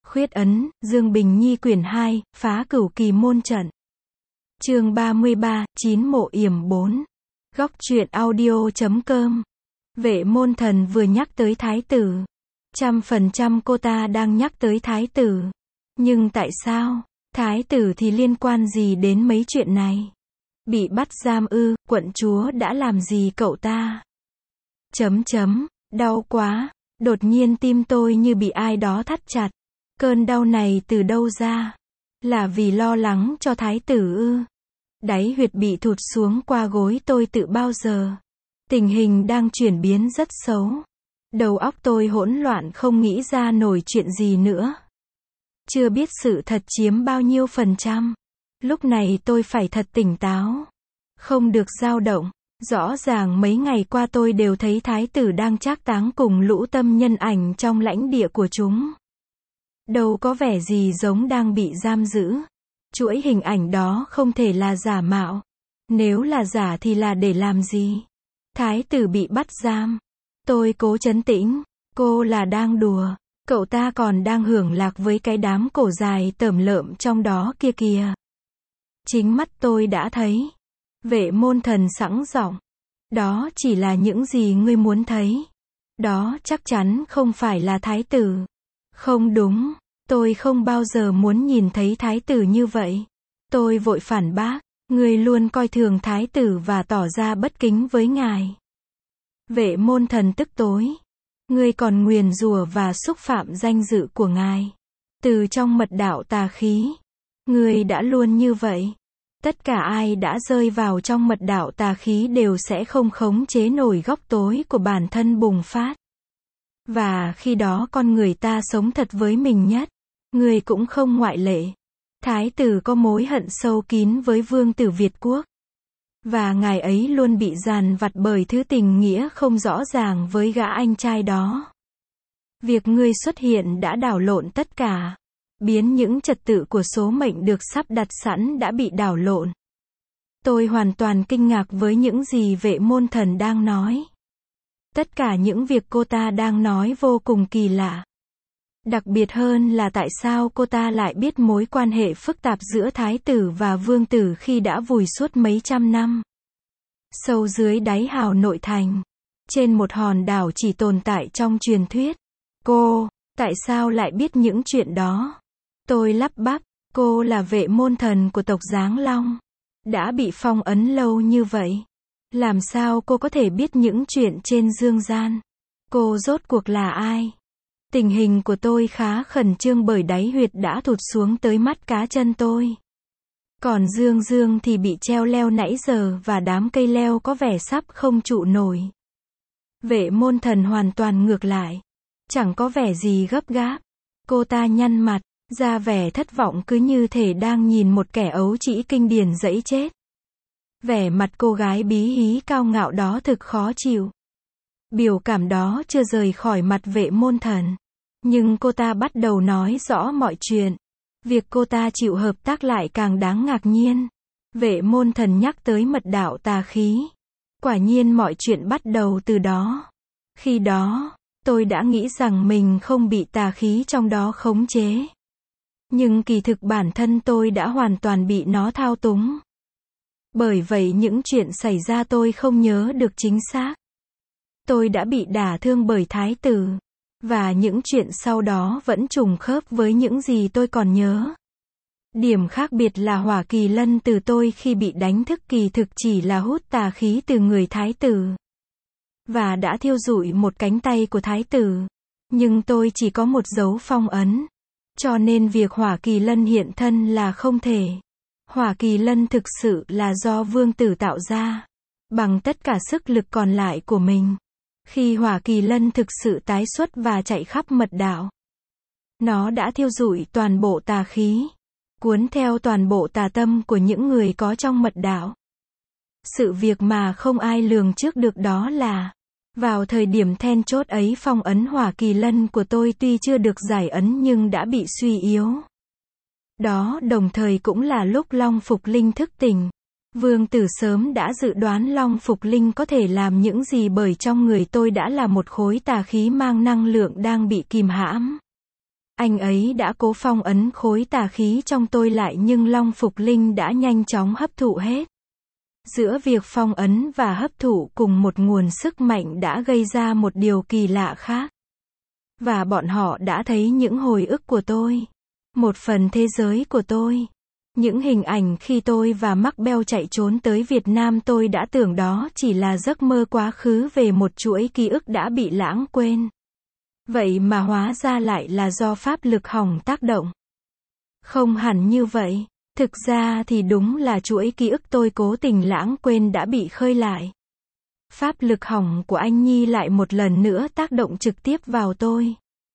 Khuyết ấn, Dương Bình Nhi quyển 2, phá cửu kỳ môn trận. Chương 33, 9 mộ yểm 4. Góc truyện audio.com. Vệ môn thần vừa nhắc tới thái tử. 100% cô ta đang nhắc tới thái tử. Nhưng tại sao? Thái tử thì liên quan gì đến mấy chuyện này? Bị bắt giam ư, quận chúa đã làm gì cậu ta? Đau quá. Đột nhiên tim tôi như bị ai đó thắt chặt. Cơn đau này từ đâu ra? Là vì lo lắng cho thái tử ư? Đáy huyệt bị thụt xuống qua gối tôi tự bao giờ. Tình hình đang chuyển biến rất xấu. Đầu óc tôi hỗn loạn không nghĩ ra nổi chuyện gì nữa. Chưa biết sự thật chiếm bao nhiêu %. Lúc này tôi phải thật tỉnh táo. Không được dao động. Rõ ràng mấy ngày qua tôi đều thấy thái tử đang trác táng cùng lũ tâm nhân ảnh trong lãnh địa của chúng. Đâu có vẻ gì giống đang bị giam giữ. Chuỗi hình ảnh đó không thể là giả mạo. Nếu là giả thì là để làm gì? Thái tử bị bắt giam. Tôi cố trấn tĩnh. Cô là đang đùa. Cậu ta còn đang hưởng lạc với cái đám cổ dài tởm lợm trong đó kia kìa. Chính mắt tôi đã thấy. Vệ môn thần sẵn giọng. Đó chỉ là những gì ngươi muốn thấy. Đó chắc chắn không phải là thái tử. Không đúng. Tôi không bao giờ muốn nhìn thấy thái tử như vậy. Tôi vội phản bác. Ngươi luôn coi thường thái tử và tỏ ra bất kính với ngài. Vệ môn thần tức tối. Ngươi còn nguyền rủa và xúc phạm danh dự của ngài. Từ trong mật đạo tà khí. Ngươi đã luôn như vậy. Tất cả ai đã rơi vào trong mật đạo tà khí đều sẽ không khống chế nổi góc tối của bản thân bùng phát. Và khi đó con người ta sống thật với mình nhất. Người cũng không ngoại lệ. Thái tử có mối hận sâu kín với vương tử Việt Quốc. Và ngài ấy luôn bị dằn vặt bởi thứ tình nghĩa không rõ ràng với gã anh trai đó. Việc ngươi xuất hiện đã đảo lộn tất cả. Biến những trật tự của số mệnh được sắp đặt sẵn đã bị đảo lộn. Tôi hoàn toàn kinh ngạc với những gì vệ môn thần đang nói. Tất cả những việc cô ta đang nói vô cùng kỳ lạ. Đặc biệt hơn là tại sao cô ta lại biết mối quan hệ phức tạp giữa thái tử và vương tử khi đã vùi suốt mấy trăm năm. Sâu dưới đáy hào nội thành. Trên một hòn đảo chỉ tồn tại trong truyền thuyết. Cô, tại sao lại biết những chuyện đó? Tôi lắp bắp, cô là vệ môn thần của tộc Giáng Long. Đã bị phong ấn lâu như vậy. Làm sao cô có thể biết những chuyện trên dương gian? Cô rốt cuộc là ai? Tình hình của tôi khá khẩn trương bởi đáy huyệt đã thụt xuống tới mắt cá chân tôi. Còn Dương Dương thì bị treo leo nãy giờ và đám cây leo có vẻ sắp không trụ nổi. Vệ môn thần hoàn toàn ngược lại. Chẳng có vẻ gì gấp gáp. Cô ta nhăn mặt, ra vẻ thất vọng cứ như thể đang nhìn một kẻ ấu trĩ kinh điển dẫy chết. Vẻ mặt cô gái bí hí cao ngạo đó thực khó chịu. Biểu cảm đó chưa rời khỏi mặt vệ môn thần. Nhưng cô ta bắt đầu nói rõ mọi chuyện. Việc cô ta chịu hợp tác lại càng đáng ngạc nhiên. Vệ môn thần nhắc tới mật đạo tà khí. Quả nhiên mọi chuyện bắt đầu từ đó. Khi đó, tôi đã nghĩ rằng mình không bị tà khí trong đó khống chế. Nhưng kỳ thực bản thân tôi đã hoàn toàn bị nó thao túng. Bởi vậy những chuyện xảy ra tôi không nhớ được chính xác. Tôi đã bị đả thương bởi thái tử. Và những chuyện sau đó vẫn trùng khớp với những gì tôi còn nhớ. Điểm khác biệt là hỏa kỳ lân từ tôi khi bị đánh thức kỳ thực chỉ là hút tà khí từ người thái tử. Và đã thiêu rụi một cánh tay của thái tử. Nhưng tôi chỉ có một dấu phong ấn. Cho nên việc hỏa kỳ lân hiện thân là không thể. Hỏa kỳ lân thực sự là do vương tử tạo ra. Bằng tất cả sức lực còn lại của mình. Khi hỏa kỳ lân thực sự tái xuất và chạy khắp mật đạo. Nó đã thiêu rụi toàn bộ tà khí. Cuốn theo toàn bộ tà tâm của những người có trong mật đạo. Sự việc mà không ai lường trước được đó là. Vào thời điểm then chốt ấy phong ấn hỏa kỳ lân của tôi tuy chưa được giải ấn nhưng đã bị suy yếu. Đó đồng thời cũng là lúc Long Phục Linh thức tỉnh. Vương tử sớm đã dự đoán Long Phục Linh có thể làm những gì bởi trong người tôi đã là một khối tà khí mang năng lượng đang bị kìm hãm. Anh ấy đã cố phong ấn khối tà khí trong tôi lại nhưng Long Phục Linh đã nhanh chóng hấp thụ hết. Giữa việc phong ấn và hấp thụ cùng một nguồn sức mạnh đã gây ra một điều kỳ lạ khác. Và bọn họ đã thấy những hồi ức của tôi. Một phần thế giới của tôi. Những hình ảnh khi tôi và Mắc Bell chạy trốn tới Việt Nam, tôi đã tưởng đó chỉ là giấc mơ quá khứ về một chuỗi ký ức đã bị lãng quên. Vậy mà hóa ra lại là do pháp lực hỏng tác động. Không hẳn như vậy. Thực ra thì đúng là chuỗi ký ức tôi cố tình lãng quên đã bị khơi lại. Pháp lực hỏng của anh Nhi lại một lần nữa tác động trực tiếp vào tôi.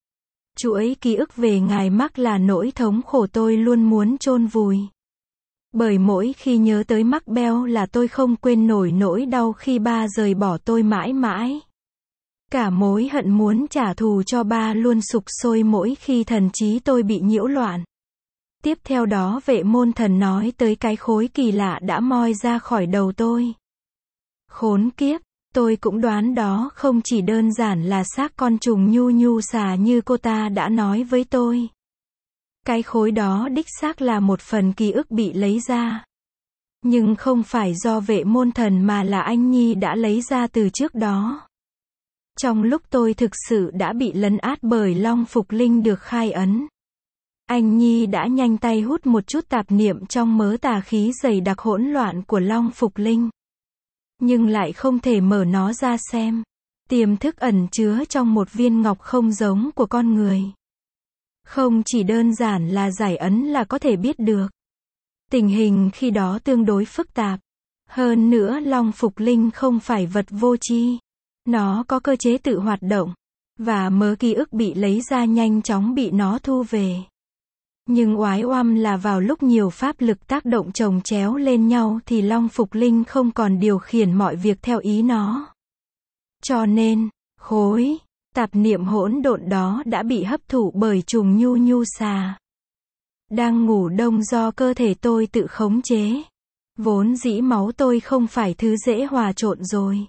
Chuỗi ký ức về ngài Mắc là nỗi thống khổ tôi luôn muốn chôn vùi. Bởi mỗi khi nhớ tới Mắc Bell là tôi không quên nổi nỗi đau khi ba rời bỏ tôi mãi mãi. Cả mối hận muốn trả thù cho ba luôn sục sôi mỗi khi thần trí tôi bị nhiễu loạn. Tiếp theo đó Vệ Môn Thần nói tới cái khối kỳ lạ đã moi ra khỏi đầu tôi. Khốn kiếp, tôi cũng đoán đó không chỉ đơn giản là xác con trùng nhu nhu xà như cô ta đã nói với tôi. Cái khối đó đích xác là một phần ký ức bị lấy ra. Nhưng không phải do Vệ Môn Thần mà là anh Nhi đã lấy ra từ trước đó. Trong lúc tôi thực sự đã bị lấn át bởi Long Phục Linh được khai ấn. Anh Nhi đã nhanh tay hút một chút tạp niệm trong mớ tà khí dày đặc hỗn loạn của Long Phục Linh. Nhưng lại không thể mở nó ra xem. Tiềm thức ẩn chứa trong một viên ngọc không giống của con người. Không chỉ đơn giản là giải ấn là có thể biết được. Tình hình khi đó tương đối phức tạp. Hơn nữa Long Phục Linh không phải vật vô tri. Nó có cơ chế tự hoạt động. Và mớ ký ức bị lấy ra nhanh chóng bị nó thu về. Nhưng oái oăm là vào lúc nhiều pháp lực tác động chồng chéo lên nhau thì Long Phục Linh không còn điều khiển mọi việc theo ý nó. Cho nên, khối tạp niệm hỗn độn đó đã bị hấp thụ bởi trùng nhu nhu xà. Đang ngủ đông do cơ thể tôi tự khống chế. Vốn dĩ máu tôi không phải thứ dễ hòa trộn rồi.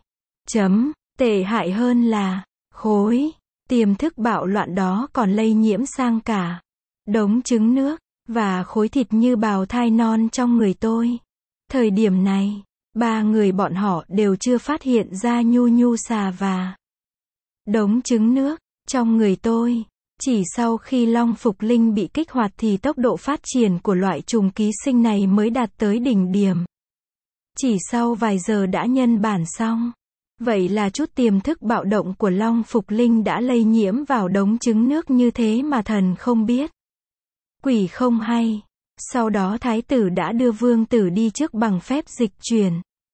Tệ hại hơn là, khối tiềm thức bạo loạn đó còn lây nhiễm sang cả đống trứng nước, và khối thịt như bào thai non trong người tôi. Thời điểm này, ba người bọn họ đều chưa phát hiện ra nhu nhu xà và đống trứng nước trong người tôi. Chỉ sau khi Long Phục Linh bị kích hoạt thì tốc độ phát triển của loại trùng ký sinh này mới đạt tới đỉnh điểm. Chỉ sau vài giờ đã nhân bản xong. Vậy là chút tiềm thức bạo động của Long Phục Linh đã lây nhiễm vào đống trứng nước như thế mà thần không biết. Quỷ không hay. Sau đó thái tử đã đưa vương tử đi trước bằng phép dịch chuyển.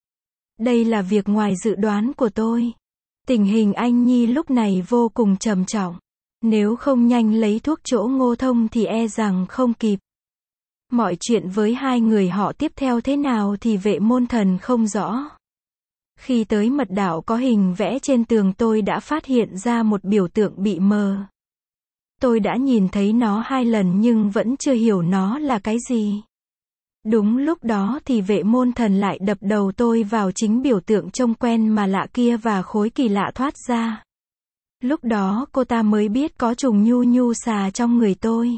Đây là việc ngoài dự đoán của tôi. Tình hình anh Nhi lúc này vô cùng trầm trọng. Nếu không nhanh lấy thuốc chỗ Ngô Thông thì e rằng không kịp. Mọi chuyện với hai người họ tiếp theo thế nào thì Vệ Môn Thần không rõ. Khi tới mật đạo có hình vẽ trên tường tôi đã phát hiện ra một biểu tượng bị mờ. Tôi đã nhìn thấy nó 2 lần nhưng vẫn chưa hiểu nó là cái gì. Đúng lúc đó thì Vệ Môn Thần lại đập đầu tôi vào chính biểu tượng trông quen mà lạ kia và khối kỳ lạ thoát ra. Lúc đó cô ta mới biết có trùng nhu nhu xà trong người tôi.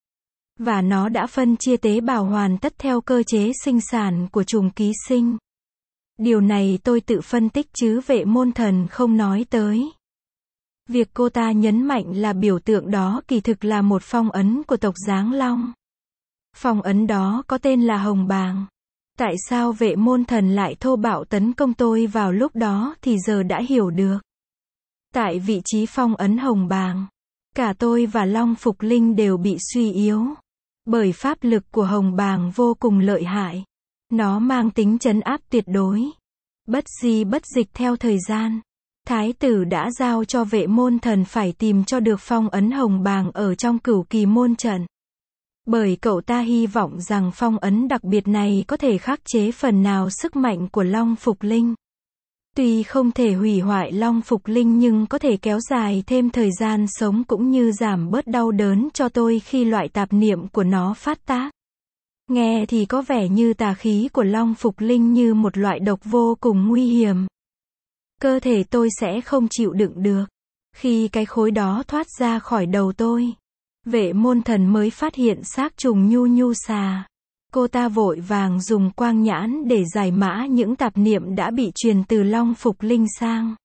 Và nó đã phân chia tế bào hoàn tất theo cơ chế sinh sản của trùng ký sinh. Điều này tôi tự phân tích chứ Vệ Môn Thần không nói tới. Việc cô ta nhấn mạnh là biểu tượng đó kỳ thực là một phong ấn của tộc Giáng Long. Phong ấn đó có tên là Hồng Bàng. Tại sao Vệ Môn Thần lại thô bạo tấn công tôi vào lúc đó thì giờ đã hiểu được. Tại vị trí phong ấn Hồng Bàng, cả tôi và Long Phục Linh đều bị suy yếu. Bởi pháp lực của Hồng Bàng vô cùng lợi hại. Nó mang tính trấn áp tuyệt đối. Bất di bất dịch theo thời gian. Thái tử đã giao cho Vệ Môn Thần phải tìm cho được phong ấn Hồng Bàng ở trong Cửu Kỳ Môn trận. Bởi cậu ta hy vọng rằng phong ấn đặc biệt này có thể khắc chế phần nào sức mạnh của Long Phục Linh. Tuy không thể hủy hoại Long Phục Linh nhưng có thể kéo dài thêm thời gian sống cũng như giảm bớt đau đớn cho tôi khi loại tạp niệm của nó phát tác. Nghe thì có vẻ như tà khí của Long Phục Linh như một loại độc vô cùng nguy hiểm. Cơ thể tôi sẽ không chịu đựng được khi cái khối đó thoát ra khỏi đầu tôi. Vệ môn thần mới phát hiện xác trùng nhu nhu xà. Cô ta vội vàng dùng quang nhãn để giải mã những tạp niệm đã bị truyền từ Long Phục Linh sang.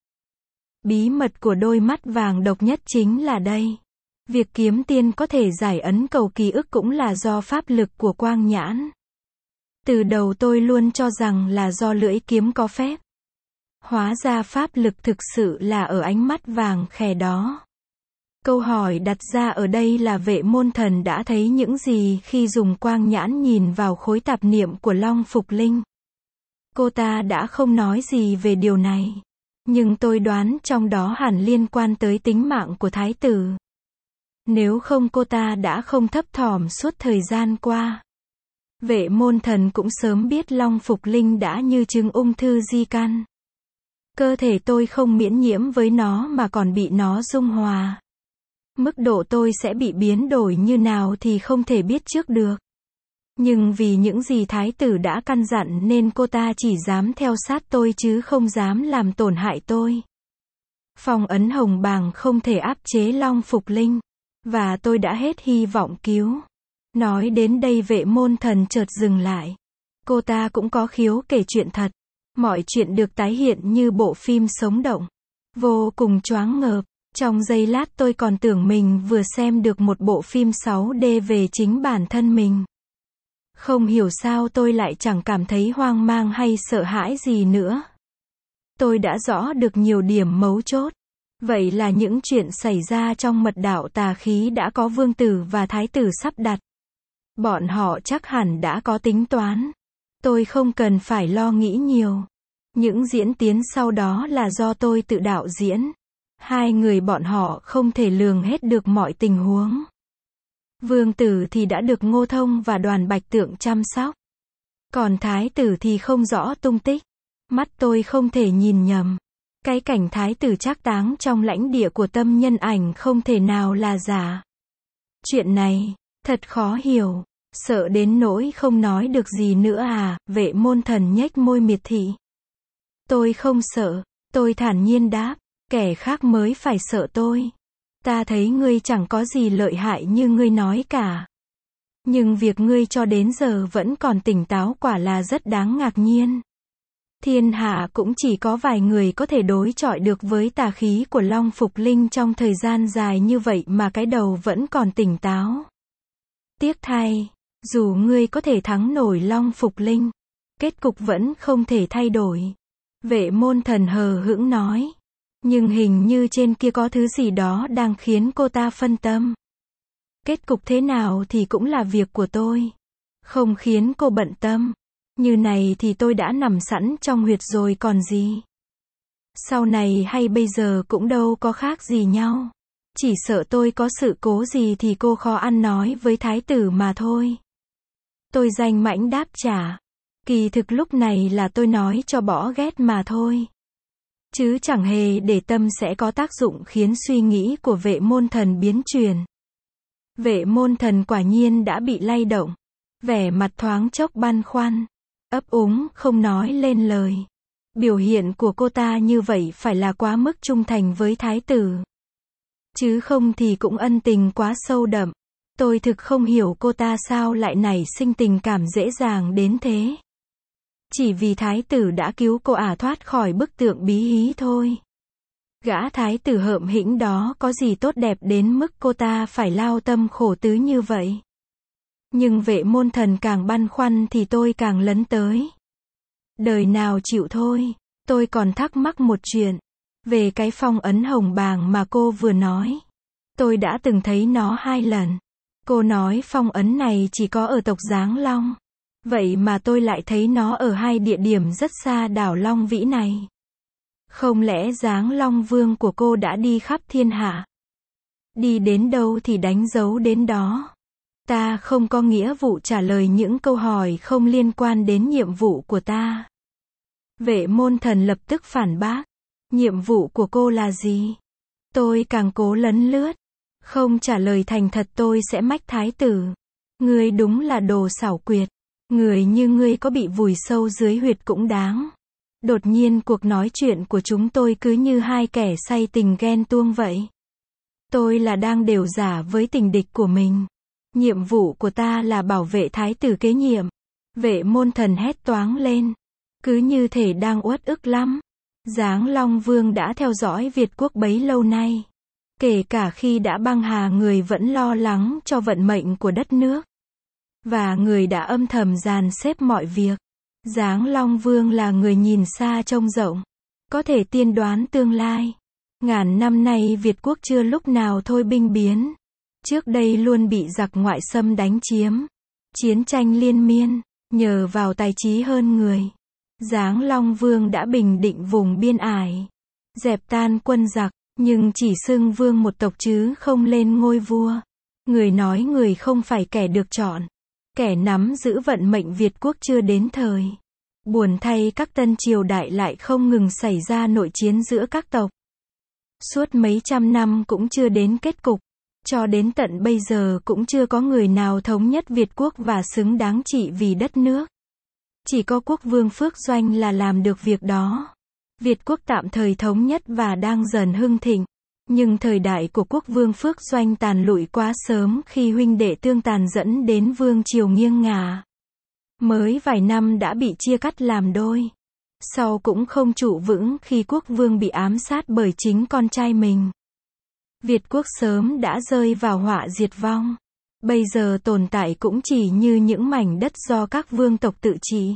Bí mật của đôi mắt vàng độc nhất chính là đây. Việc kiếm tiên có thể giải ấn cầu ký ức cũng là do pháp lực của quang nhãn. Từ đầu tôi luôn cho rằng là do lưỡi kiếm có phép. Hóa ra pháp lực thực sự là ở ánh mắt vàng khè đó. Câu hỏi đặt ra ở đây là vệ môn thần đã thấy những gì khi dùng quang nhãn nhìn vào khối tạp niệm của Long Phục Linh. Cô ta đã không nói gì về điều này. Nhưng tôi đoán trong đó hẳn liên quan tới tính mạng của thái tử. Nếu không cô ta đã không thấp thỏm suốt thời gian qua. Vệ môn thần cũng sớm biết Long Phục Linh đã như chứng ung thư di căn. Cơ thể tôi không miễn nhiễm với nó mà còn bị nó dung hòa. Mức độ tôi sẽ bị biến đổi như nào thì không thể biết trước được. Nhưng vì những gì thái tử đã căn dặn nên cô ta chỉ dám theo sát tôi chứ không dám làm tổn hại tôi. Phong ấn hồng bàng không thể áp chế Long Phục Linh. Và tôi đã hết hy vọng cứu. Nói đến đây vệ môn thần chợt dừng lại. Cô ta cũng có khiếu kể chuyện thật. Mọi chuyện được tái hiện như bộ phim sống động. Vô cùng choáng ngợp. Trong giây lát tôi còn tưởng mình vừa xem được một bộ phim 6D về chính bản thân mình. Không hiểu sao tôi lại chẳng cảm thấy hoang mang hay sợ hãi gì nữa. Tôi đã rõ được nhiều điểm mấu chốt. Vậy là những chuyện xảy ra trong mật đạo tà khí đã có vương tử và thái tử sắp đặt. Bọn họ chắc hẳn đã có tính toán. Tôi không cần phải lo nghĩ nhiều. Những diễn tiến sau đó là do tôi tự đạo diễn. Hai người bọn họ không thể lường hết được mọi tình huống. Vương tử thì đã được Ngô Thông và Đoàn Bạch Tượng chăm sóc. Còn thái tử thì không rõ tung tích. Mắt tôi không thể nhìn nhầm. Cái cảnh thái tử trác táng trong lãnh địa của Tâm Nhân Ảnh không thể nào là giả. Chuyện này, thật khó hiểu. Sợ đến nỗi không nói được gì nữa à, vệ môn thần nhếch môi miệt thị. Tôi không sợ, tôi thản nhiên đáp, kẻ khác mới phải sợ tôi. Ta thấy ngươi chẳng có gì lợi hại như ngươi nói cả. Nhưng việc ngươi cho đến giờ vẫn còn tỉnh táo quả là rất đáng ngạc nhiên. Thiên hạ cũng chỉ có vài người có thể đối chọi được với tà khí của Long Phục Linh trong thời gian dài như vậy mà cái đầu vẫn còn tỉnh táo. Tiếc thay, dù ngươi có thể thắng nổi Long Phục Linh, kết cục vẫn không thể thay đổi. Vệ môn thần hờ hững nói. Nhưng hình như trên kia có thứ gì đó đang khiến cô ta phân tâm. Kết cục thế nào thì cũng là việc của tôi. Không khiến cô bận tâm. Như này thì tôi đã nằm sẵn trong huyệt rồi còn gì. Sau này hay bây giờ cũng đâu có khác gì nhau. Chỉ sợ tôi có sự cố gì thì cô khó ăn nói với thái tử mà thôi. Tôi danh mãnh đáp trả. Kỳ thực lúc này là tôi nói cho bỏ ghét mà thôi. Chứ chẳng hề để tâm sẽ có tác dụng khiến suy nghĩ của vệ môn thần biến chuyển. Vệ môn thần quả nhiên đã bị lay động. Vẻ mặt thoáng chốc băn khoăn. Ấp úng, không nói lên lời. Biểu hiện của cô ta như vậy phải là quá mức trung thành với thái tử. Chứ không thì cũng ân tình quá sâu đậm. Tôi thực không hiểu cô ta sao lại nảy sinh tình cảm dễ dàng đến thế. Chỉ vì thái tử đã cứu cô thoát khỏi bức tượng bí hí thôi. Gã thái tử hợm hĩnh đó có gì tốt đẹp đến mức cô ta phải lao tâm khổ tứ như vậy. Nhưng vệ môn thần càng băn khoăn thì tôi càng lấn tới. Đời nào chịu thôi. Tôi còn thắc mắc một chuyện. Về cái phong ấn hồng bàng mà cô vừa nói. Tôi đã từng thấy nó 2 lần. Cô nói phong ấn này chỉ có ở tộc Giáng Long. Vậy mà tôi lại thấy nó ở 2 địa điểm rất xa đảo Long Vĩ này. Không lẽ Giáng Long Vương của cô đã đi khắp thiên hạ? Đi đến đâu thì đánh dấu đến đó. Ta không có nghĩa vụ trả lời những câu hỏi không liên quan đến nhiệm vụ của ta. Vệ môn thần lập tức phản bác. Nhiệm vụ của cô là gì? Tôi càng cố lấn lướt. Không trả lời thành thật tôi sẽ mách thái tử. Ngươi đúng là đồ xảo quyệt. Người như ngươi có bị vùi sâu dưới huyệt cũng đáng. Đột nhiên cuộc nói chuyện của chúng tôi cứ như 2 kẻ say tình ghen tuông vậy. Tôi là đang đều giả với tình địch của mình. Nhiệm vụ của ta là bảo vệ thái tử kế nhiệm. Vệ Môn Thần hét toáng lên. Cứ như thể đang uất ức lắm. Giáng Long Vương đã theo dõi Việt quốc bấy lâu nay. Kể cả khi đã băng hà, người vẫn lo lắng cho vận mệnh của đất nước. Và người đã âm thầm dàn xếp mọi việc. Giáng Long Vương là người nhìn xa trông rộng. Có thể tiên đoán tương lai. Ngàn năm nay Việt quốc chưa lúc nào thôi binh biến. Trước đây luôn bị giặc ngoại xâm đánh chiếm. Chiến tranh liên miên. Nhờ vào tài trí hơn người, Giáng Long Vương đã bình định vùng biên ải. Dẹp tan quân giặc. Nhưng chỉ xưng vương một tộc chứ không lên ngôi vua. Người nói người không phải kẻ được chọn. Kẻ nắm giữ vận mệnh Việt quốc chưa đến thời. Buồn thay các tân triều đại lại không ngừng xảy ra nội chiến giữa các tộc. Suốt mấy trăm năm cũng chưa đến kết cục. Cho đến tận bây giờ cũng chưa có người nào thống nhất Việt quốc và xứng đáng trị vì đất nước. Chỉ có quốc vương Phước Doanh là làm được việc đó. Việt quốc tạm thời thống nhất và đang dần hưng thịnh. Nhưng thời đại của quốc vương Phước Doanh tàn lụi quá sớm khi huynh đệ tương tàn dẫn đến vương triều nghiêng ngả. Mới vài năm đã bị chia cắt làm đôi. Sau cũng không trụ vững khi quốc vương bị ám sát bởi chính con trai mình. Việt quốc sớm đã rơi vào họa diệt vong. Bây giờ tồn tại cũng chỉ như những mảnh đất do các vương tộc tự trị.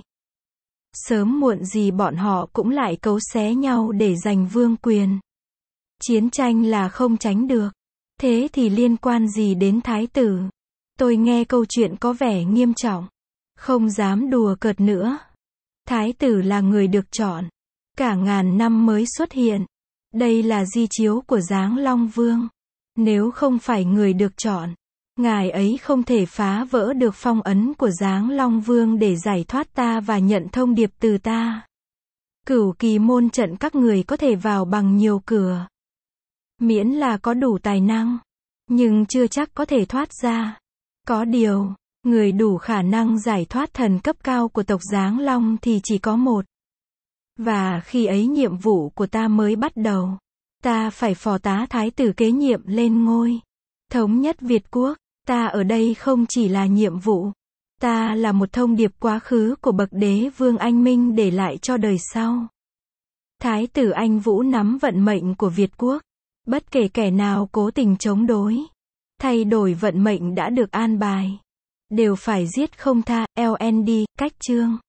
Sớm muộn gì bọn họ cũng lại cấu xé nhau để giành vương quyền. Chiến tranh là không tránh được. Thế thì liên quan gì đến thái tử? Tôi nghe câu chuyện có vẻ nghiêm trọng. Không dám đùa cợt nữa. Thái tử là người được chọn. Cả ngàn năm mới xuất hiện. Đây là di chiếu của Giáng Long Vương. Nếu không phải người được chọn, ngài ấy không thể phá vỡ được phong ấn của Giáng Long Vương để giải thoát ta và nhận thông điệp từ ta. Cửu kỳ môn trận các người có thể vào bằng nhiều cửa. Miễn là có đủ tài năng. Nhưng chưa chắc có thể thoát ra. Có điều, người đủ khả năng giải thoát thần cấp cao của tộc Giáng Long thì chỉ có một. Và khi ấy nhiệm vụ của ta mới bắt đầu. Ta phải phò tá thái tử kế nhiệm lên ngôi. Thống nhất Việt quốc. Ta ở đây không chỉ là nhiệm vụ. Ta là một thông điệp quá khứ của bậc đế vương anh minh để lại cho đời sau. Thái tử Anh Vũ nắm vận mệnh của Việt quốc. Bất kể kẻ nào cố tình chống đối, thay đổi vận mệnh đã được an bài, đều phải giết không tha. LND, cách chương.